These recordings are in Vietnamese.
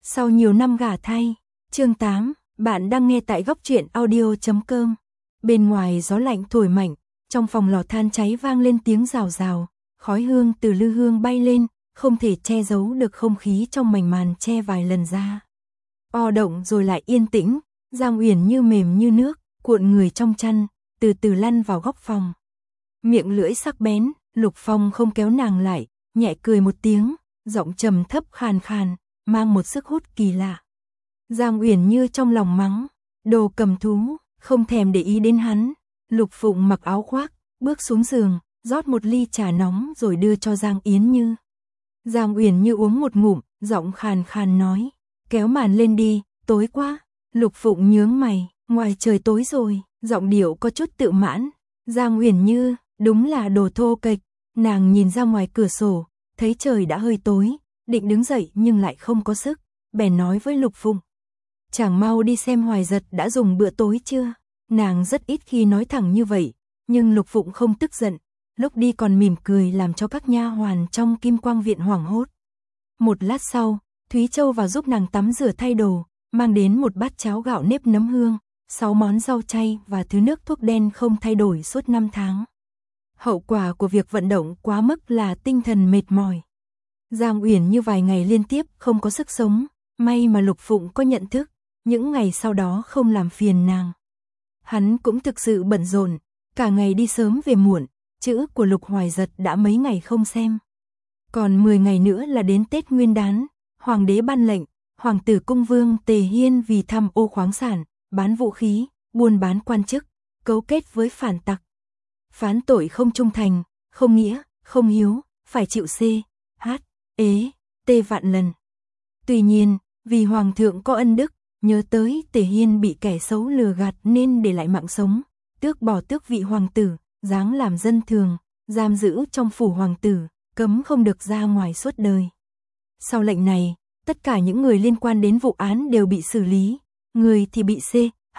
Sau nhiều năm gả thay, chương 8, bạn đang nghe tại góc truyện audio.com. Bên ngoài gió lạnh thổi mạnh, trong phòng lò than cháy vang lên tiếng rào rào, khói hương từ lư hương bay lên, không thể che giấu được không khí trong mảnh màn che vài lần ra. O động rồi lại yên tĩnh, Giang Uyển như mềm như nước, cuộn người trong chăn, từ từ lăn vào góc phòng. Miệng lưỡi sắc bén, Lục Phong không kéo nàng lại, nhẹ cười một tiếng, giọng trầm thấp khàn khàn, mang một sức hút kỳ lạ. Giang Uyển như trong lòng mắng, đồ cầm thú, không thèm để ý đến hắn. Lục Phụng mặc áo khoác, bước xuống giường, rót một ly trà nóng rồi đưa cho Giang Yến Như. Giang Uyển như uống một ngụm, giọng khàn khàn nói, kéo màn lên đi, tối quá. Lục Phụng nhướng mày, ngoài trời tối rồi, giọng điệu có chút tự mãn. Giang Uyển Như, đúng là đồ thô kệch. Nàng nhìn ra ngoài cửa sổ, thấy trời đã hơi tối, định đứng dậy nhưng lại không có sức, bèn nói với Lục Phụng, chẳng mau đi xem Hoài Giật đã dùng bữa tối chưa. Nàng rất ít khi nói thẳng như vậy, nhưng Lục Phụng không tức giận, lúc đi còn mỉm cười làm cho các nha hoàn trong Kim Quang viện hoảng hốt. Một lát sau, Thúy Châu vào giúp nàng tắm rửa thay đồ, mang đến một bát cháo gạo nếp nấm hương, 6 món rau chay và thứ nước thuốc đen không thay đổi suốt 5 tháng. Hậu quả của việc vận động quá mức là tinh thần mệt mỏi. Giang Uyển như vài ngày liên tiếp không có sức sống, may mà Lục Phụng có nhận thức, những ngày sau đó không làm phiền nàng. Hắn cũng thực sự bận rộn, cả ngày đi sớm về muộn, chữ của Lục Hoài Giật đã mấy ngày không xem. Còn 10 ngày nữa là đến Tết Nguyên đán, Hoàng đế ban lệnh, Hoàng tử Cung Vương Tề Hiên vì tham ô khoáng sản, bán vũ khí, buôn bán quan chức, cấu kết với phản tặc. Phán tội không trung thành, không nghĩa, không hiếu, phải chịu C.H. T vạn lần. Tuy nhiên, vì Hoàng thượng có ân đức, nhớ tới Tề Hiên bị kẻ xấu lừa gạt nên để lại mạng sống, tước bỏ tước vị hoàng tử, giáng làm dân thường, giam giữ trong phủ hoàng tử, cấm không được ra ngoài suốt đời. Sau lệnh này, tất cả những người liên quan đến vụ án đều bị xử lý, người thì bị C.H.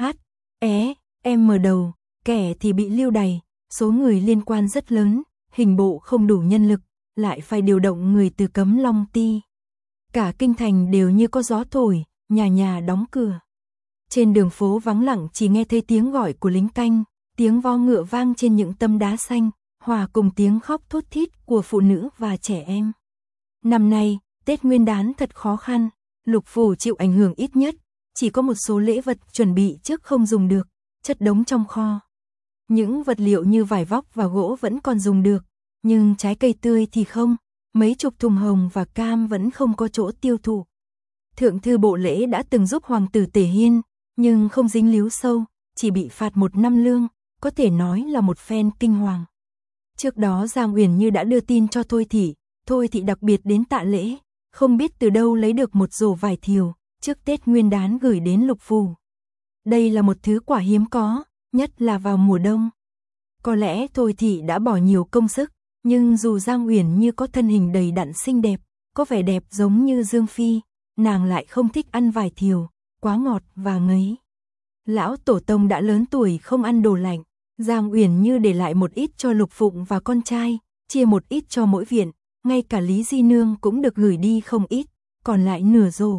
mở đầu, kẻ thì bị lưu đày, số người liên quan rất lớn, hình bộ không đủ nhân lực, lại phải điều động người từ Cấm Long Ti. Cả kinh thành đều như có gió thổi, nhà nhà đóng cửa. Trên đường phố vắng lặng chỉ nghe thấy tiếng gọi của lính canh, tiếng vo ngựa vang trên những tấm đá xanh, hòa cùng tiếng khóc thút thít của phụ nữ và trẻ em. Năm nay, Tết Nguyên đán thật khó khăn, Lục phủ chịu ảnh hưởng ít nhất, chỉ có một số lễ vật chuẩn bị trước không dùng được, chất đống trong kho. Những vật liệu như vải vóc và gỗ vẫn còn dùng được, nhưng trái cây tươi thì không, mấy chục thùng hồng và cam vẫn không có chỗ tiêu thụ. Thượng thư bộ lễ đã từng giúp Hoàng tử Tề Hiên, nhưng không dính líu sâu, chỉ bị phạt 1 năm lương, có thể nói là một phen kinh hoàng. Trước đó Giang Uyển như đã đưa tin cho Thôi Thị đặc biệt đến tạ lễ, không biết từ đâu lấy được một rổ vải thiều, trước Tết Nguyên đán gửi đến Lục phủ. Đây là một thứ quả hiếm có, nhất là vào mùa đông. Có lẽ Thôi Thị đã bỏ nhiều công sức, nhưng dù Giang Uyển như có thân hình đầy đặn xinh đẹp, có vẻ đẹp giống như Dương Phi, nàng lại không thích ăn vải thiều, quá ngọt và ngấy. Lão tổ tông đã lớn tuổi không ăn đồ lạnh, Giang Uyển như để lại một ít cho Lục Phụng và con trai, chia một ít cho mỗi viện, ngay cả Lý Di Nương cũng được gửi đi không ít, còn lại nửa rổ.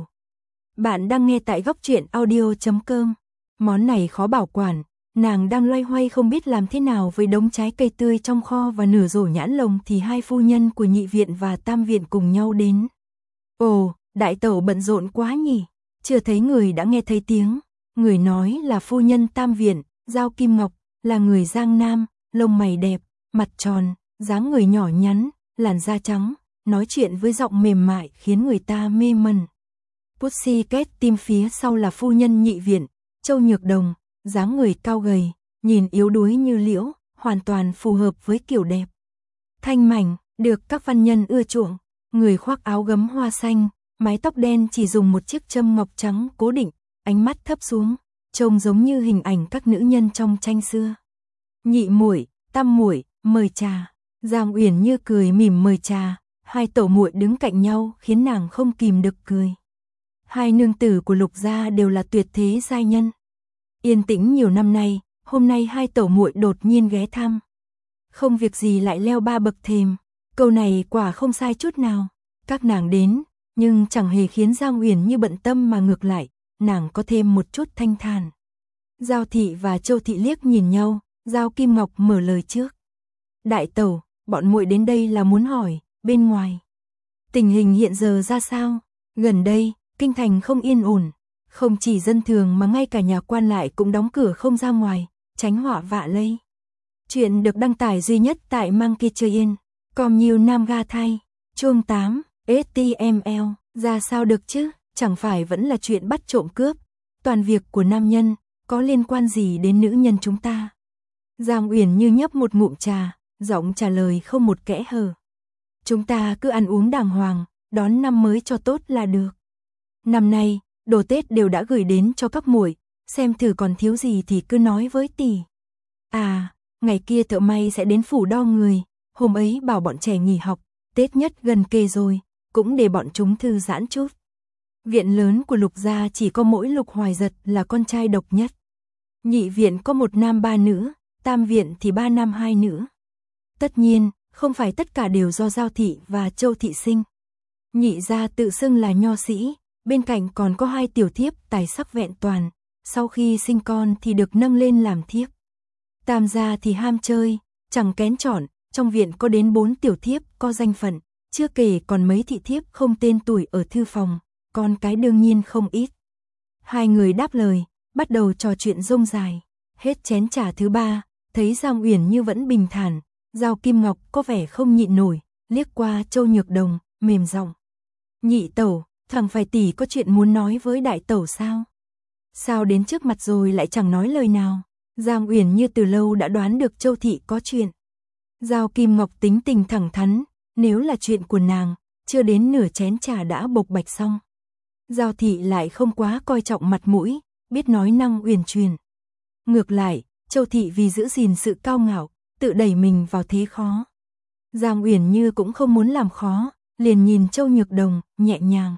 Bạn đang nghe tại góc truyện audio.com. Món này khó bảo quản, nàng đang loay hoay không biết làm thế nào với đống trái cây tươi trong kho và nửa rổ nhãn lồng thì hai phu nhân của nhị viện và tam viện cùng nhau đến. Ồ, đại tẩu bận rộn quá nhỉ, chưa thấy người đã nghe thấy tiếng. Người nói là phu nhân tam viện, Giao Kim Ngọc, là người Giang Nam, lông mày đẹp, mặt tròn, dáng người nhỏ nhắn, làn da trắng, nói chuyện với giọng mềm mại khiến người ta mê mẩn. Pussycat tim phía sau là phu nhân nhị viện, Châu Nhược Đồng, dáng người cao gầy, nhìn yếu đuối như liễu, hoàn toàn phù hợp với kiểu đẹp. Thanh mảnh, được các văn nhân ưa chuộng, người khoác áo gấm hoa xanh, mái tóc đen chỉ dùng một chiếc châm ngọc trắng cố định, ánh mắt thấp xuống, trông giống như hình ảnh các nữ nhân trong tranh xưa. Nhị muội, tam muội, mời trà. Giang Uyển như cười mỉm mời trà, hai tẩu muội đứng cạnh nhau khiến nàng không kìm được cười. Hai nương tử của Lục gia đều là tuyệt thế giai nhân. Yên tĩnh nhiều năm nay, hôm nay hai tẩu muội đột nhiên ghé thăm. Không việc gì lại leo 3 bậc thềm, câu này quả không sai chút nào. Các nàng đến, nhưng chẳng hề khiến Giang Uyển Như bận tâm mà ngược lại, nàng có thêm một chút thanh thản. Giao thị và Châu thị liếc nhìn nhau, Giao Kim Ngọc mở lời trước. Đại tẩu, bọn muội đến đây là muốn hỏi, bên ngoài tình hình hiện giờ ra sao? Gần đây, kinh thành không yên ổn, không chỉ dân thường mà ngay cả nhà quan lại cũng đóng cửa không ra ngoài, tránh họa vạ lây. Chuyện được đăng tải duy nhất tại Monkey Train, com nhiều Nam Ga Thay, chương 8, HTML, ra sao được chứ, chẳng phải vẫn là chuyện bắt trộm cướp, toàn việc của nam nhân, có liên quan gì đến nữ nhân chúng ta? Giang Uyển Như nhấp một ngụm trà, giọng trả lời không một kẽ hở. Chúng ta cứ ăn uống đàng hoàng, đón năm mới cho tốt là được. Năm nay, đồ Tết đều đã gửi đến cho các muội, xem thử còn thiếu gì thì cứ nói với tỷ. À, ngày kia thợ may sẽ đến phủ đo người, hôm ấy bảo bọn trẻ nghỉ học, Tết nhất gần kề rồi, cũng để bọn chúng thư giãn chút. Viện lớn của Lục gia chỉ có mỗi Lục Hoài Giật là con trai độc nhất. Nhị viện có 1 nam 3 nữ, tam viện thì 3 nam 2 nữ. Tất nhiên, không phải tất cả đều do Giao thị và Châu thị sinh. Nhị gia tự xưng là nho sĩ, bên cạnh còn có 2 tiểu thiếp tài sắc vẹn toàn, sau khi sinh con thì được nâng lên làm thiếp. Tam gia thì ham chơi, chẳng kén chọn, trong viện có đến 4 tiểu thiếp có danh phận, chưa kể còn mấy thị thiếp không tên tuổi ở thư phòng, con cái đương nhiên không ít. Hai người đáp lời, bắt đầu trò chuyện rông dài, hết chén trà thứ 3, thấy Giang Uyển Như vẫn bình thản, Giao Kim Ngọc có vẻ không nhịn nổi, liếc qua Châu Nhược Đồng, mềm giọng. Nhị tẩu, thằng phải tỷ có chuyện muốn nói với đại tẩu sao? Sao đến trước mặt rồi lại chẳng nói lời nào? Giang Uyển Như từ lâu đã đoán được Châu thị có chuyện. Giao Kim Ngọc tính tình thẳng thắn, nếu là chuyện của nàng, chưa đến nửa chén trà đã bộc bạch xong. Giao thị lại không quá coi trọng mặt mũi, biết nói năng uyển chuyển. Ngược lại, Châu thị vì giữ gìn sự cao ngạo, tự đẩy mình vào thế khó. Giang Uyển Như cũng không muốn làm khó, liền nhìn Châu Nhược Đồng, nhẹ nhàng.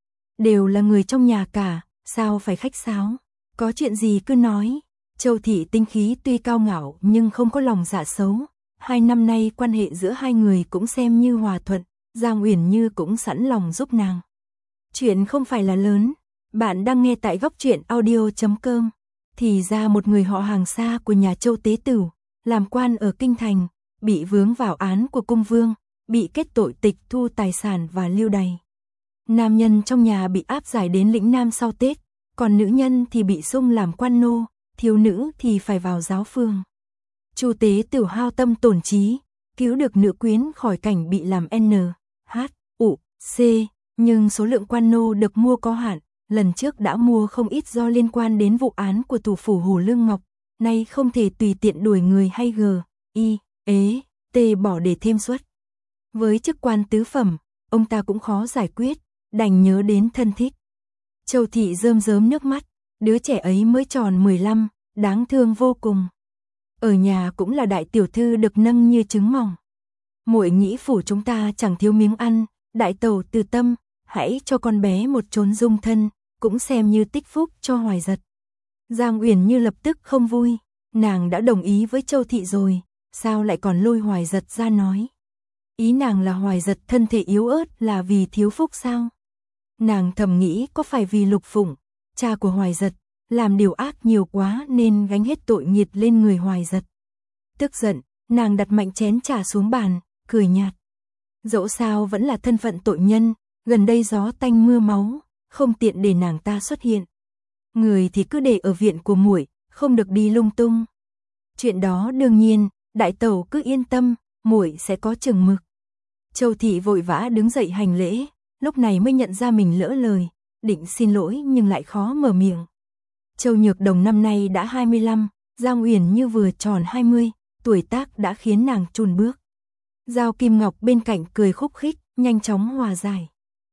Đều là người trong nhà cả, sao phải khách sáo, có chuyện gì cứ nói. Châu thị tinh khí tuy cao ngạo nhưng không có lòng dạ xấu. 2 năm nay quan hệ giữa hai người cũng xem như hòa thuận, Giang Uyển Như cũng sẵn lòng giúp nàng. Chuyện không phải là lớn, bạn đang nghe tại góc truyện audio.com. Thì ra một người họ hàng xa của nhà Châu Tế Tửu, làm quan ở Kinh Thành, bị vướng vào án của cung vương, bị kết tội tịch thu tài sản và lưu đày. Nam nhân trong nhà bị áp giải đến lĩnh Nam sau Tết, còn nữ nhân thì bị sung làm quan nô, thiếu nữ thì phải vào giáo phường. Chu Tế Tửu hao tâm tổn trí, cứu được nữ quyến khỏi cảnh bị làm N, H, U, C, nhưng số lượng quan nô được mua có hạn, lần trước đã mua không ít do liên quan đến vụ án của thủ phủ Hồ Lương Ngọc, nay không thể tùy tiện đuổi người hay G, I, ế, T bỏ để thêm suất. Với chức quan tứ phẩm, ông ta cũng khó giải quyết, đành nhớ đến thân thích. Châu thị rơm rớm nước mắt, đứa trẻ ấy mới tròn 15, đáng thương vô cùng. Ở nhà cũng là đại tiểu thư được nâng như trứng mỏng. Muội nghĩ phủ chúng ta chẳng thiếu miếng ăn, đại tẩu từ tâm, hãy cho con bé một chốn dung thân, cũng xem như tích phúc cho Hoài Giật. Giang Uyển Như lập tức không vui, nàng đã đồng ý với Châu thị rồi, sao lại còn lôi Hoài Giật ra nói. Ý nàng là Hoài Giật thân thể yếu ớt là vì thiếu phúc sao? Nàng thầm nghĩ có phải vì Lục Phụng, cha của Hoài Giật, làm điều ác nhiều quá nên gánh hết tội nghiệt lên người Hoài Giật. Tức giận, nàng đặt mạnh chén trà xuống bàn, cười nhạt. Dẫu sao vẫn là thân phận tội nhân, gần đây gió tanh mưa máu, không tiện để nàng ta xuất hiện. Người thì cứ để ở viện của muội, không được đi lung tung. Chuyện đó đương nhiên, đại tẩu cứ yên tâm, muội sẽ có chừng mực. Châu thị vội vã đứng dậy hành lễ, lúc này mới nhận ra mình lỡ lời, định xin lỗi nhưng lại khó mở miệng. Châu Nhược Đồng năm nay đã 25, Giang Uyển Như vừa tròn 20, tuổi tác đã khiến nàng chùn bước. Giao Kim Ngọc bên cạnh cười khúc khích, nhanh chóng hòa giải.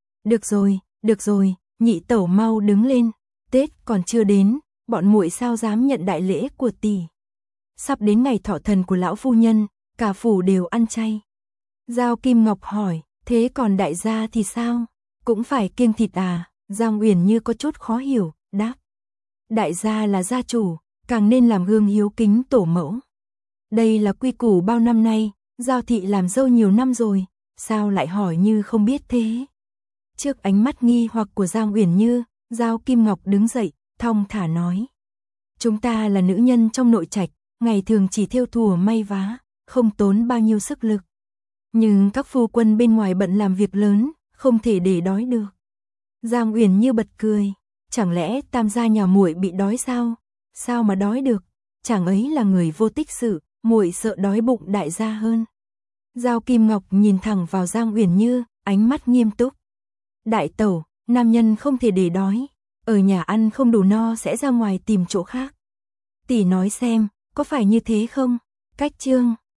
Được rồi, nhị tẩu mau đứng lên, Tết còn chưa đến, bọn muội sao dám nhận đại lễ của tỷ. Sắp đến ngày thọ thần của lão phu nhân, cả phủ đều ăn chay. Giao Kim Ngọc hỏi, thế còn đại gia thì sao? Cũng phải kiêng thịt à? Giang Uyển Như có chút khó hiểu, đáp. Đại gia là gia chủ, càng nên làm gương hiếu kính tổ mẫu. Đây là quy củ bao năm nay, Giao thị làm dâu nhiều năm rồi, sao lại hỏi như không biết thế? Trước ánh mắt nghi hoặc của Giang Uyển Như, Giao Kim Ngọc đứng dậy, thong thả nói. Chúng ta là nữ nhân trong nội trạch, ngày thường chỉ thêu thùa may vá, không tốn bao nhiêu sức lực. Nhưng các phu quân bên ngoài bận làm việc lớn, không thể để đói được. Giang Uyển Như bật cười, chẳng lẽ Tam gia nhà muội bị đói sao? Sao mà đói được? Chàng ấy là người vô tích sự, muội sợ đói bụng đại gia hơn. Giao Kim Ngọc nhìn thẳng vào Giang Uyển Như, ánh mắt nghiêm túc. Đại tẩu, nam nhân không thể để đói, ở nhà ăn không đủ no sẽ ra ngoài tìm chỗ khác. Tỷ nói xem, có phải như thế không? Cách chương